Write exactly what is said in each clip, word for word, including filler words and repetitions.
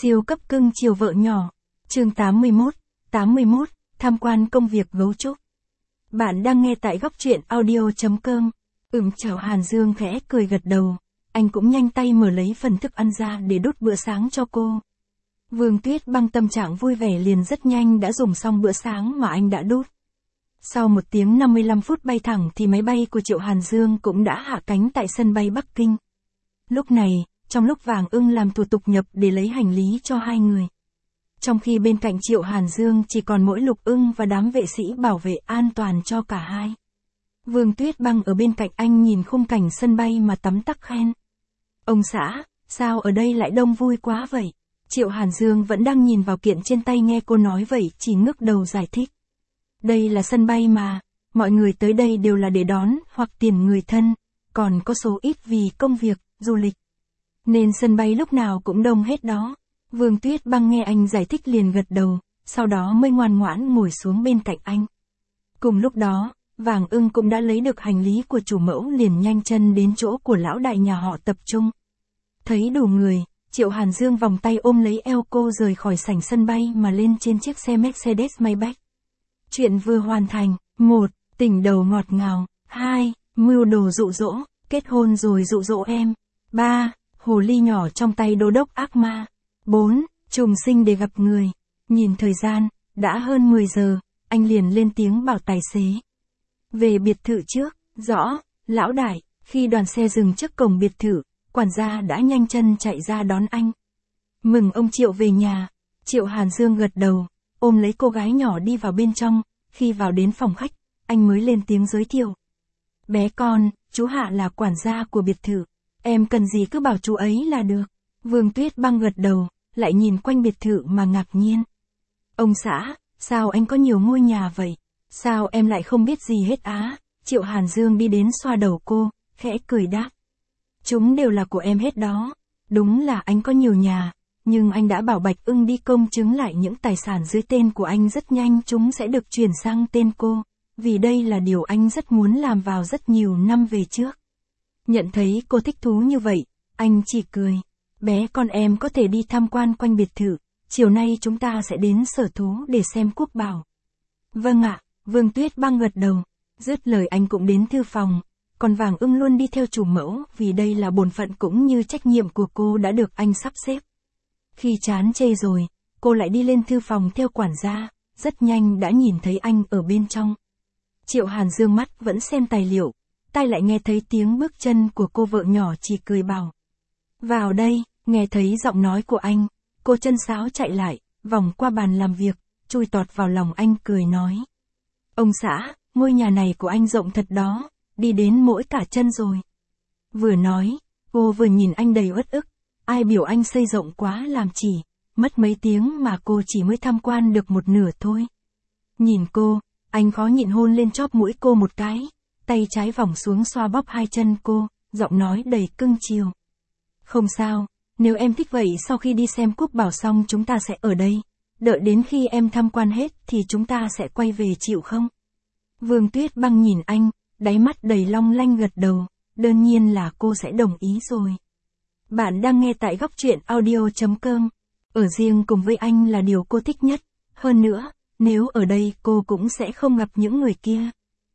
Siêu cấp cưng chiều vợ nhỏ. Chương tám mươi mốt, tám mươi mốt, tham quan công việc gấu trúc. Bạn đang nghe tại góc truyện audio chấm com. Ừm chào Hàn Dương khẽ cười gật đầu. Anh cũng nhanh tay mở lấy phần thức ăn ra để đút bữa sáng cho cô. Vương Tuyết Băng tâm trạng vui vẻ liền rất nhanh đã dùng xong bữa sáng mà anh đã đút. Sau một tiếng năm mươi lăm phút bay thẳng thì máy bay của Triệu Hàn Dương cũng đã hạ cánh tại sân bay Bắc Kinh. Lúc này, trong lúc Vàng Ưng làm thủ tục nhập để lấy hành lý cho hai người. Trong khi bên cạnh Triệu Hàn Dương chỉ còn mỗi Lục Ưng và đám vệ sĩ bảo vệ an toàn cho cả hai. Vương Tuyết Băng ở bên cạnh anh nhìn khung cảnh sân bay mà tấm tắc khen. Ông xã, sao ở đây lại đông vui quá vậy? Triệu Hàn Dương vẫn đang nhìn vào kiện trên tay nghe cô nói vậy chỉ ngước đầu giải thích. Đây là sân bay mà, mọi người tới đây đều là để đón hoặc tiền người thân, còn có số ít vì công việc, du lịch. Nên sân bay lúc nào cũng đông hết đó. Vương Tuyết Băng nghe anh giải thích liền gật đầu, sau đó mới ngoan ngoãn ngồi xuống bên cạnh anh. Cùng lúc đó, Vàng Ưng cũng đã lấy được hành lý của chủ mẫu liền nhanh chân đến chỗ của lão đại nhà họ tập trung. Thấy đủ người, Triệu Hàn Dương vòng tay ôm lấy eo cô rời khỏi sảnh sân bay mà lên trên chiếc xe Mercedes Maybach. Chuyện vừa hoàn thành. Một. Tỉnh đầu ngọt ngào. Hai. Mưu đồ dụ dỗ, kết hôn rồi dụ dỗ em. Ba. Hồ ly nhỏ trong tay đô đốc ác ma. Bốn. Trùng sinh để gặp người. Nhìn thời gian, đã hơn mười giờ, anh liền lên tiếng bảo tài xế. Về biệt thự trước. Rõ, lão đại. Khi đoàn xe dừng trước cổng biệt thự, quản gia đã nhanh chân chạy ra đón anh. Mừng ông Triệu về nhà. Triệu Hàn Dương gật đầu, ôm lấy cô gái nhỏ đi vào bên trong. Khi vào đến phòng khách, anh mới lên tiếng giới thiệu. Bé con, chú Hạ là quản gia của biệt thự. Em cần gì cứ bảo chú ấy là được. Vương Tuyết Băng gật đầu, lại nhìn quanh biệt thự mà ngạc nhiên. Ông xã, sao anh có nhiều ngôi nhà vậy? Sao em lại không biết gì hết á? Triệu Hàn Dương đi đến xoa đầu cô, khẽ cười đáp. Chúng đều là của em hết đó. Đúng là anh có nhiều nhà, nhưng anh đã bảo Bạch Ưng đi công chứng lại những tài sản dưới tên của anh rất nhanh chúng sẽ được chuyển sang tên cô, vì đây là điều anh rất muốn làm vào rất nhiều năm về trước. Nhận thấy cô thích thú như vậy, anh chỉ cười. Bé con em có thể đi tham quan quanh biệt thự, chiều nay chúng ta sẽ đến sở thú để xem quốc bảo. Vâng ạ, Vương Tuyết Băng gật đầu. Dứt lời anh cũng đến thư phòng, còn Vàng Ưng luôn đi theo chủ mẫu vì đây là bổn phận cũng như trách nhiệm của cô đã được anh sắp xếp. Khi chán chê rồi, cô lại đi lên thư phòng theo quản gia, rất nhanh đã nhìn thấy anh ở bên trong. Triệu Hàn Dương mắt vẫn xem tài liệu, tai lại nghe thấy tiếng bước chân của cô vợ nhỏ chỉ cười bảo. Vào đây, nghe thấy giọng nói của anh, cô chân sáo chạy lại, vòng qua bàn làm việc, chui tọt vào lòng anh cười nói. Ông xã, ngôi nhà này của anh rộng thật đó, đi đến mỗi cả chân rồi. Vừa nói, cô vừa nhìn anh đầy uất ức. Ai biểu anh xây rộng quá làm chỉ, mất mấy tiếng mà cô chỉ mới tham quan được một nửa thôi. Nhìn cô, anh khó nhịn hôn lên chóp mũi cô một cái, tay trái vòng xuống xoa bóp hai chân cô, giọng nói đầy cưng chiều. Không sao, nếu em thích vậy sau khi đi xem quốc bảo xong chúng ta sẽ ở đây, đợi đến khi em tham quan hết thì chúng ta sẽ quay về chịu không? Vương Tuyết Băng nhìn anh, đáy mắt đầy long lanh gật đầu, đương nhiên là cô sẽ đồng ý rồi. Bạn đang nghe tại góc truyện audio chấm com. Ở riêng cùng với anh là điều cô thích nhất. Hơn nữa, nếu ở đây cô cũng sẽ không gặp những người kia.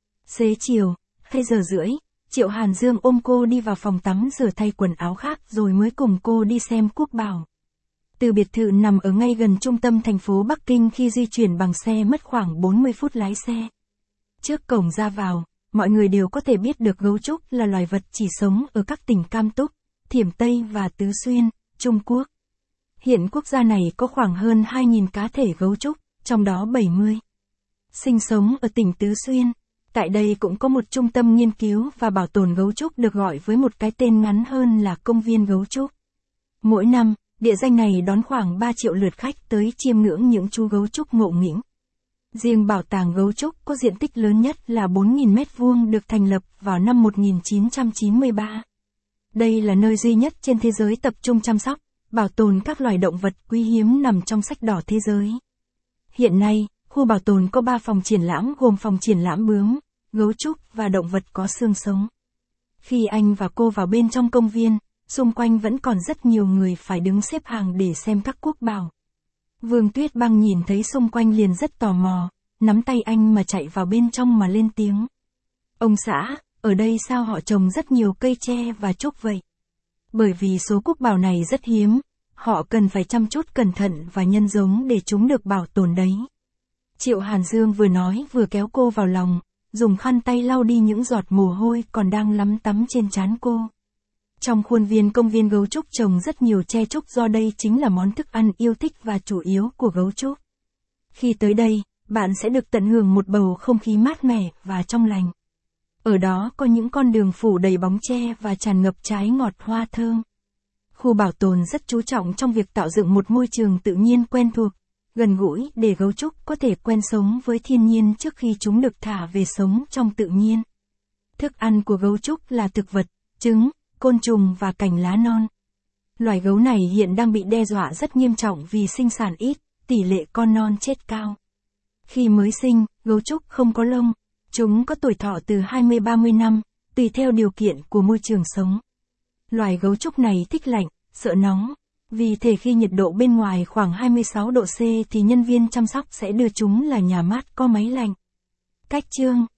Xế chiều, hai giờ rưỡi, Triệu Hàn Dương ôm cô đi vào phòng tắm rửa thay quần áo khác rồi mới cùng cô đi xem quốc bảo. Từ biệt thự nằm ở ngay gần trung tâm thành phố Bắc Kinh khi di chuyển bằng xe mất khoảng bốn mươi phút lái xe. Trước cổng ra vào, mọi người đều có thể biết được gấu trúc là loài vật chỉ sống ở các tỉnh Cam Túc, Thiểm Tây và Tứ Xuyên, Trung Quốc. Hiện quốc gia này có khoảng hơn hai nghìn cá thể gấu trúc, trong đó bảy mươi sinh sống ở tỉnh Tứ Xuyên. Tại đây cũng có một trung tâm nghiên cứu và bảo tồn gấu trúc được gọi với một cái tên ngắn hơn là Công viên Gấu Trúc. Mỗi năm, địa danh này đón khoảng ba triệu lượt khách tới chiêm ngưỡng những chú gấu trúc ngộ nghĩnh. Riêng bảo tàng gấu trúc có diện tích lớn nhất là bốn nghìn mét vuông được thành lập vào năm một nghìn chín trăm chín mươi ba. Đây là nơi duy nhất trên thế giới tập trung chăm sóc, bảo tồn các loài động vật quý hiếm nằm trong sách đỏ thế giới. Hiện nay, khu bảo tồn có ba phòng triển lãm gồm phòng triển lãm bướm, gấu trúc và động vật có xương sống. Khi anh và cô vào bên trong công viên, xung quanh vẫn còn rất nhiều người phải đứng xếp hàng để xem các quốc bảo. Vương Tuyết Băng nhìn thấy xung quanh liền rất tò mò, nắm tay anh mà chạy vào bên trong mà lên tiếng. Ông xã, ở đây sao họ trồng rất nhiều cây tre và trúc vậy? Bởi vì số quốc bảo này rất hiếm, họ cần phải chăm chút cẩn thận và nhân giống để chúng được bảo tồn đấy. Triệu Hàn Dương vừa nói vừa kéo cô vào lòng, dùng khăn tay lau đi những giọt mồ hôi còn đang lấm tấm trên trán cô. Trong khuôn viên công viên gấu trúc trồng rất nhiều tre trúc do đây chính là món thức ăn yêu thích và chủ yếu của gấu trúc. Khi tới đây, bạn sẽ được tận hưởng một bầu không khí mát mẻ và trong lành. Ở đó có những con đường phủ đầy bóng tre và tràn ngập trái ngọt hoa thơm. Khu bảo tồn rất chú trọng trong việc tạo dựng một môi trường tự nhiên quen thuộc, gần gũi để gấu trúc có thể quen sống với thiên nhiên trước khi chúng được thả về sống trong tự nhiên. Thức ăn của gấu trúc là thực vật, trứng, côn trùng và cành lá non. Loài gấu này hiện đang bị đe dọa rất nghiêm trọng vì sinh sản ít, tỷ lệ con non chết cao. Khi mới sinh, gấu trúc không có lông, chúng có tuổi thọ từ hai mươi đến ba mươi năm, tùy theo điều kiện của môi trường sống. Loài gấu trúc này thích lạnh, sợ nóng. Vì thế khi nhiệt độ bên ngoài khoảng hai mươi sáu độ C thì nhân viên chăm sóc sẽ đưa chúng là nhà mát có máy lạnh. Cách chương